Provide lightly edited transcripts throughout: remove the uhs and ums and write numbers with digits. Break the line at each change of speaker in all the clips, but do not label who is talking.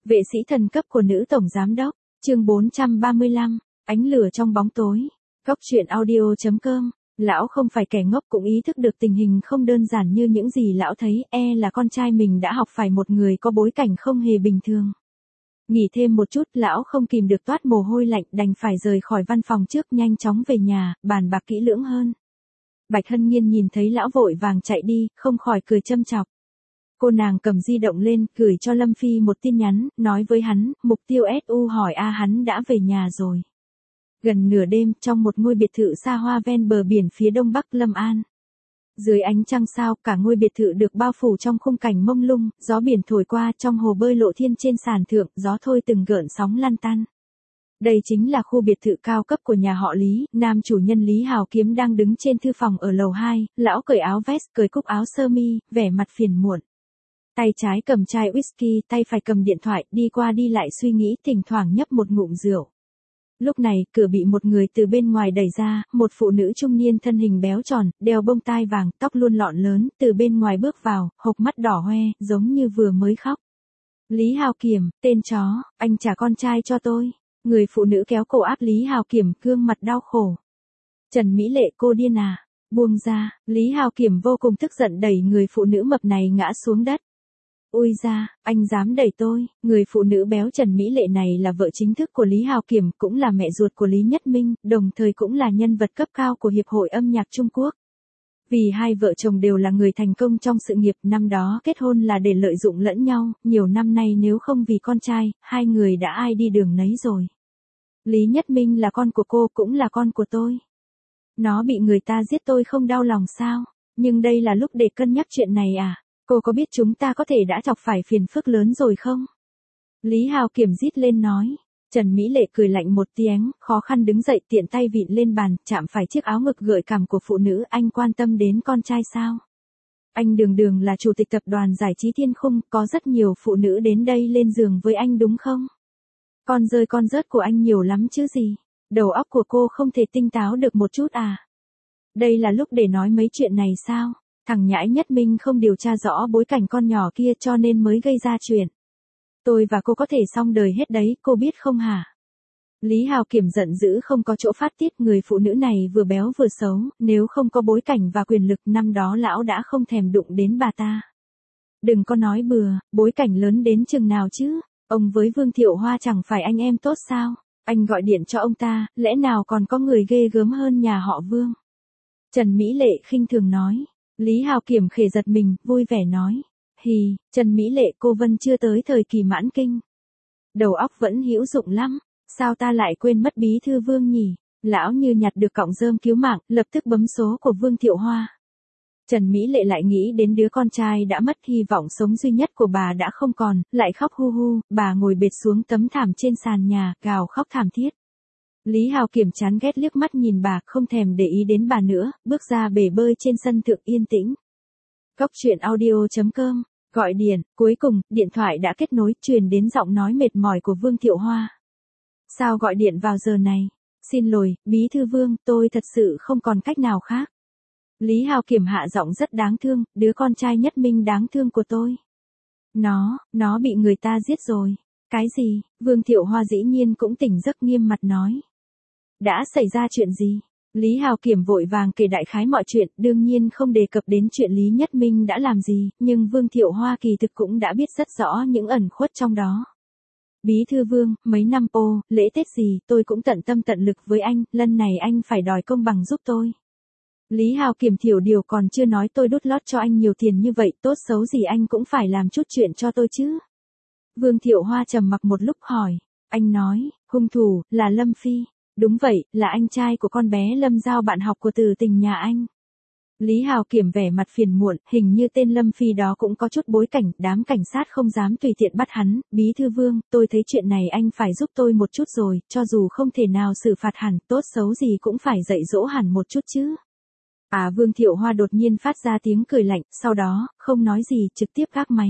Vệ sĩ thần cấp của nữ tổng giám đốc, chương 435, ánh lửa trong bóng tối. Góc truyện audio.com. Lão không phải kẻ ngốc, cũng ý thức được tình hình không đơn giản như những gì lão thấy, là con trai mình đã học phải một người có bối cảnh không hề bình thường. Nghỉ thêm một chút, lão không kìm được toát mồ hôi lạnh, đành phải rời khỏi văn phòng trước, nhanh chóng về nhà, bàn bạc kỹ lưỡng hơn. Bạch Hân Nhiên nhìn thấy lão vội vàng chạy đi, không khỏi cười châm chọc. Cô nàng cầm di động lên, gửi cho Lâm Phi một tin nhắn, nói với hắn, mục tiêu SU hỏi hắn đã về nhà rồi. Gần nửa đêm, trong một ngôi biệt thự xa hoa ven bờ biển phía đông bắc Lâm An. Dưới ánh trăng sao, cả ngôi biệt thự được bao phủ trong khung cảnh mông lung, gió biển thổi qua, trong hồ bơi lộ thiên trên sàn thượng, gió thôi từng gợn sóng lăn tăn. Đây chính là khu biệt thự cao cấp của nhà họ Lý, nam chủ nhân Lý Hào Kiếm đang đứng trên thư phòng ở lầu 2, lão cởi áo vest, cởi cúc áo sơ mi, vẻ mặt phiền muộn. Tay trái cầm chai whisky, tay phải cầm điện thoại, đi qua đi lại suy nghĩ, thỉnh thoảng nhấp một ngụm rượu. Lúc này, cửa bị một người từ bên ngoài đẩy ra, một phụ nữ trung niên thân hình béo tròn, đeo bông tai vàng, tóc luôn lọn lớn, từ bên ngoài bước vào, hộc mắt đỏ hoe, giống như vừa mới khóc. Lý Hào Kiểm, tên chó, anh trả con trai cho tôi. Người phụ nữ kéo cổ áp Lý Hào Kiểm, gương mặt đau khổ. Trần Mỹ Lệ, cô điên à? Buông ra. Lý Hào Kiểm vô cùng tức giận đẩy người phụ nữ mập này ngã xuống đất. Ui ra, anh dám đẩy tôi. Người phụ nữ béo Trần Mỹ Lệ này là vợ chính thức của Lý Hào Kiểm, cũng là mẹ ruột của Lý Nhất Minh, đồng thời cũng là nhân vật cấp cao của Hiệp hội âm nhạc Trung Quốc. Vì hai vợ chồng đều là người thành công trong sự nghiệp, năm đó kết hôn là để lợi dụng lẫn nhau, nhiều năm nay nếu không vì con trai, hai người đã ai đi đường nấy rồi. Lý Nhất Minh là con của cô, cũng là con của tôi. Nó bị người ta giết tôi không đau lòng sao? Nhưng đây là lúc để cân nhắc chuyện này à? Cô có biết chúng ta có thể đã chọc phải phiền phức lớn rồi không? Lý Hào Kiểm rít lên nói. Trần Mỹ Lệ cười lạnh một tiếng, khó khăn đứng dậy, tiện tay vịn lên bàn, chạm phải chiếc áo ngực gợi cảm của phụ nữ. Anh quan tâm đến con trai sao? Anh đường là chủ tịch tập đoàn giải trí Thiên Khung, có rất nhiều phụ nữ đến đây lên giường với anh đúng không? Con rơi con rớt của anh nhiều lắm chứ gì? Đầu óc của cô không thể tinh táo được một chút à? Đây là lúc để nói mấy chuyện này sao? Thằng nhãi Nhất Minh không điều tra rõ bối cảnh con nhỏ kia cho nên mới gây ra chuyện. Tôi và cô có thể xong đời hết đấy, cô biết không hả? Lý Hào Kiểm giận dữ không có chỗ phát tiết, người phụ nữ này vừa béo vừa xấu, nếu không có bối cảnh và quyền lực năm đó lão đã không thèm đụng đến bà ta. Đừng có nói bừa, bối cảnh lớn đến chừng nào chứ? Ông với Vương Thiệu Hoa chẳng phải anh em tốt sao? Anh gọi điện cho ông ta, lẽ nào còn có người ghê gớm hơn nhà họ Vương? Trần Mỹ Lệ khinh thường nói. Lý Hào Kiểm khề giật mình, vui vẻ nói. Hì, Trần Mỹ Lệ, cô Vân chưa tới thời kỳ mãn kinh. Đầu óc vẫn hữu dụng lắm. Sao ta lại quên mất bí thư Vương nhỉ? Lão như nhặt được cọng rơm cứu mạng, lập tức bấm số của Vương Thiệu Hoa. Trần Mỹ Lệ lại nghĩ đến đứa con trai đã mất, hy vọng sống duy nhất của bà đã không còn, lại khóc hu hu, bà ngồi bệt xuống tấm thảm trên sàn nhà, gào khóc thảm thiết. Lý Hào Kiểm chán ghét liếc mắt nhìn bà, không thèm để ý đến bà nữa, bước ra bể bơi trên sân thượng yên tĩnh. Góc truyện audio.com, gọi điện, cuối cùng, điện thoại đã kết nối, truyền đến giọng nói mệt mỏi của Vương Thiệu Hoa. Sao gọi điện vào giờ này? Xin lỗi, bí thư Vương, tôi thật sự không còn cách nào khác. Lý Hào Kiểm hạ giọng rất đáng thương, đứa con trai Nhất Minh đáng thương của tôi. Nó bị người ta giết rồi. Cái gì? Vương Thiệu Hoa dĩ nhiên cũng tỉnh giấc, nghiêm mặt nói. Đã xảy ra chuyện gì? Lý Hào Kiểm vội vàng kể đại khái mọi chuyện, đương nhiên không đề cập đến chuyện Lý Nhất Minh đã làm gì, nhưng Vương Thiệu Hoa kỳ thực cũng đã biết rất rõ những ẩn khuất trong đó. Bí thư Vương, mấy năm lễ Tết gì, tôi cũng tận tâm tận lực với anh, lần này anh phải đòi công bằng giúp tôi. Lý Hào Kiểm thiểu điều còn chưa nói, tôi đút lót cho anh nhiều tiền như vậy, tốt xấu gì anh cũng phải làm chút chuyện cho tôi chứ. Vương Thiệu Hoa trầm mặc một lúc hỏi, anh nói, hung thủ, là Lâm Phi. Đúng vậy, là anh trai của con bé Lâm Giao, bạn học của Từ Tình nhà anh. Lý Hào Kiểm vẻ mặt phiền muộn, hình như tên Lâm Phi đó cũng có chút bối cảnh, đám cảnh sát không dám tùy tiện bắt hắn. Bí thư Vương, tôi thấy chuyện này anh phải giúp tôi một chút rồi, cho dù không thể nào xử phạt hẳn, tốt xấu gì cũng phải dạy dỗ hẳn một chút chứ. Vương Thiệu Hoa đột nhiên phát ra tiếng cười lạnh, sau đó, không nói gì, trực tiếp gác máy.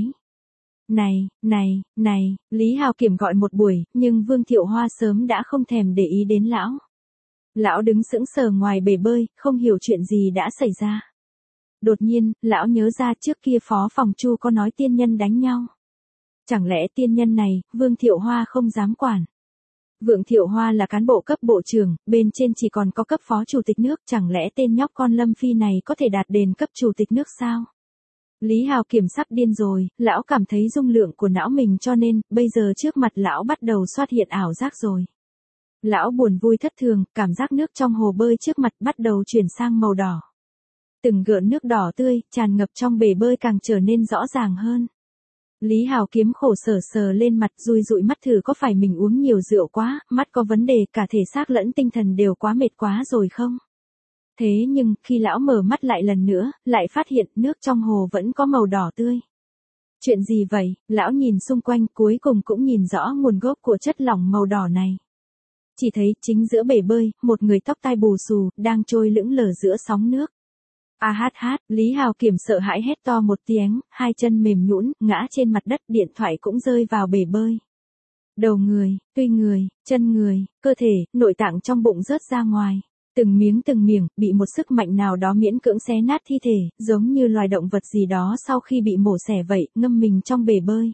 Này, Lý Hào Kiểm gọi một buổi, nhưng Vương Thiệu Hoa sớm đã không thèm để ý đến lão. Lão đứng sững sờ ngoài bể bơi, không hiểu chuyện gì đã xảy ra. Đột nhiên, lão nhớ ra trước kia phó phòng Chu có nói tiên nhân đánh nhau. Chẳng lẽ tiên nhân này, Vương Thiệu Hoa không dám quản? Vương Thiệu Hoa là cán bộ cấp bộ trưởng, bên trên chỉ còn có cấp phó chủ tịch nước, chẳng lẽ tên nhóc con Lâm Phi này có thể đạt đến cấp chủ tịch nước sao? Lý Hào Kiểm sắp điên rồi, lão cảm thấy dung lượng của não mình cho nên, bây giờ trước mặt lão bắt đầu xuất hiện ảo giác rồi. Lão buồn vui thất thường, cảm giác nước trong hồ bơi trước mặt bắt đầu chuyển sang màu đỏ. Từng gợn nước đỏ tươi, tràn ngập trong bể bơi càng trở nên rõ ràng hơn. Lý Hào Kiếm khổ sở sờ lên mặt dụi mắt thử có phải mình uống nhiều rượu quá, mắt có vấn đề cả thể xác lẫn tinh thần đều quá mệt quá rồi không? Thế nhưng, khi lão mở mắt lại lần nữa, lại phát hiện nước trong hồ vẫn có màu đỏ tươi. Chuyện gì vậy? Lão nhìn xung quanh cuối cùng cũng nhìn rõ nguồn gốc của chất lỏng màu đỏ này. Chỉ thấy chính giữa bể bơi, một người tóc tai bù xù, đang trôi lững lờ giữa sóng nước. A hát hát, Lý Hào Kiểm sợ hãi hét to một tiếng, hai chân mềm nhũn, ngã trên mặt đất, điện thoại cũng rơi vào bể bơi. Đầu người, tuy người, chân người, cơ thể, nội tạng trong bụng rớt ra ngoài. Từng miếng, bị một sức mạnh nào đó miễn cưỡng xé nát thi thể, giống như loài động vật gì đó sau khi bị mổ xẻ vậy, ngâm mình trong bể bơi.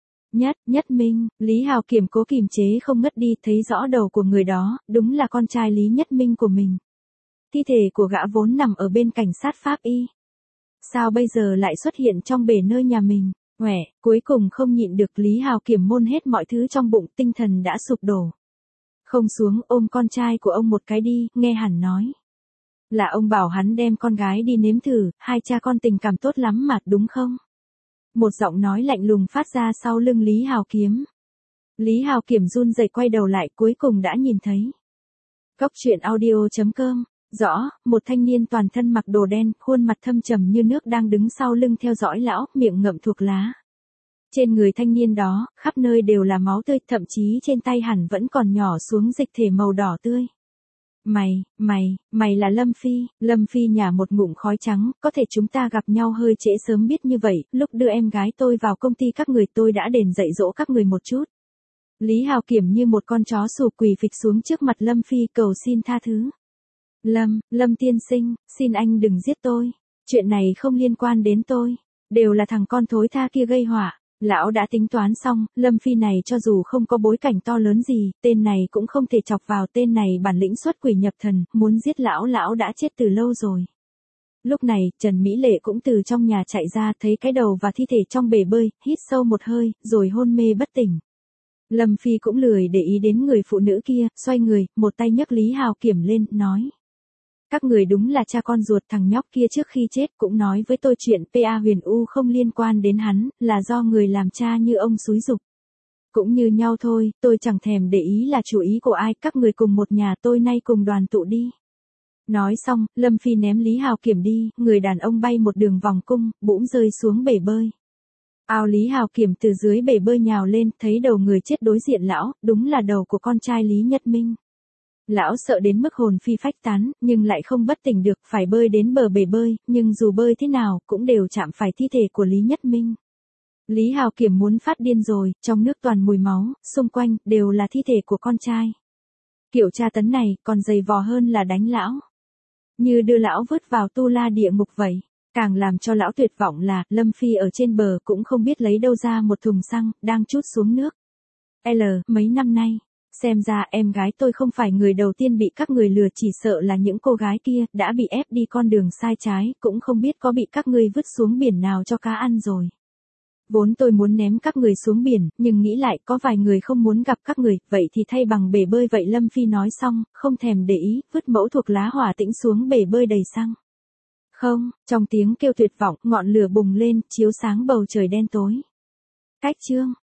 Nhất Minh, Lý Hào Kiểm cố kìm chế không ngất đi, thấy rõ đầu của người đó, đúng là con trai Lý Nhất Minh của mình. Thi thể của gã vốn nằm ở bên cảnh sát pháp y. Sao bây giờ lại xuất hiện trong bể nơi nhà mình? Cuối cùng không nhịn được Lý Hào Kiểm môn hết mọi thứ trong bụng, tinh thần đã sụp đổ. Không xuống ôm con trai của ông một cái đi, nghe hẳn nói. Là ông bảo hắn đem con gái đi nếm thử, hai cha con tình cảm tốt lắm mà, đúng không? Một giọng nói lạnh lùng phát ra sau lưng Lý Hào Kiếm. Lý Hào Kiểm run rẩy quay đầu lại cuối cùng đã nhìn thấy. Cốc truyện audio.com. Rõ, một thanh niên toàn thân mặc đồ đen, khuôn mặt thâm trầm như nước đang đứng sau lưng theo dõi lão, miệng ngậm thuốc lá. Trên người thanh niên đó, khắp nơi đều là máu tươi, thậm chí trên tay hẳn vẫn còn nhỏ xuống dịch thể màu đỏ tươi. Mày là Lâm Phi nhả một ngụm khói trắng, có thể chúng ta gặp nhau hơi trễ sớm biết như vậy, lúc đưa em gái tôi vào công ty các người tôi đã đền dạy dỗ các người một chút. Lý Hào Kiểm như một con chó sù quỳ phịch xuống trước mặt Lâm Phi cầu xin tha thứ. Lâm tiên sinh, xin anh đừng giết tôi. Chuyện này không liên quan đến tôi. Đều là thằng con thối tha kia gây họa. Lão đã tính toán xong, Lâm Phi này cho dù không có bối cảnh to lớn gì, tên này cũng không thể chọc vào, tên này bản lĩnh xuất quỷ nhập thần, muốn giết lão đã chết từ lâu rồi. Lúc này, Trần Mỹ Lệ cũng từ trong nhà chạy ra, thấy cái đầu và thi thể trong bể bơi, hít sâu một hơi, rồi hôn mê bất tỉnh. Lâm Phi cũng lười để ý đến người phụ nữ kia, xoay người, một tay nhấc Lý Hào Kiểm lên, nói. Các người đúng là cha con ruột, thằng nhóc kia trước khi chết cũng nói với tôi chuyện PA Huyền U không liên quan đến hắn, là do người làm cha như ông xúi giục. Cũng như nhau thôi, tôi chẳng thèm để ý là chủ ý của ai, các người cùng một nhà tôi nay cùng đoàn tụ đi. Nói xong, Lâm Phi ném Lý Hào Kiểm đi, người đàn ông bay một đường vòng cung, bỗng rơi xuống bể bơi. Ao Lý Hào Kiểm từ dưới bể bơi nhào lên, thấy đầu người chết đối diện lão, đúng là đầu của con trai Lý Nhất Minh. Lão sợ đến mức hồn phi phách tán, nhưng lại không bất tỉnh được, phải bơi đến bờ bể bơi, nhưng dù bơi thế nào, cũng đều chạm phải thi thể của Lý Nhất Minh. Lý Hào Kiểm muốn phát điên rồi, trong nước toàn mùi máu, xung quanh, đều là thi thể của con trai. Kiểu tra tấn này, còn dày vò hơn là đánh lão. Như đưa lão vứt vào tu la địa ngục vậy. Càng làm cho lão tuyệt vọng là, Lâm Phi ở trên bờ cũng không biết lấy đâu ra một thùng xăng, đang trút xuống nước. Mấy năm nay. Xem ra em gái tôi không phải người đầu tiên bị các người lừa, chỉ sợ là những cô gái kia đã bị ép đi con đường sai trái, cũng không biết có bị các ngươi vứt xuống biển nào cho cá ăn rồi. Vốn tôi muốn ném các người xuống biển, nhưng nghĩ lại có vài người không muốn gặp các người, vậy thì thay bằng bể bơi vậy. Lâm Phi nói xong, không thèm để ý, vứt mẫu thuộc lá hỏa tĩnh xuống bể bơi đầy xăng. Không, trong tiếng kêu tuyệt vọng, ngọn lửa bùng lên, chiếu sáng bầu trời đen tối. Cách chương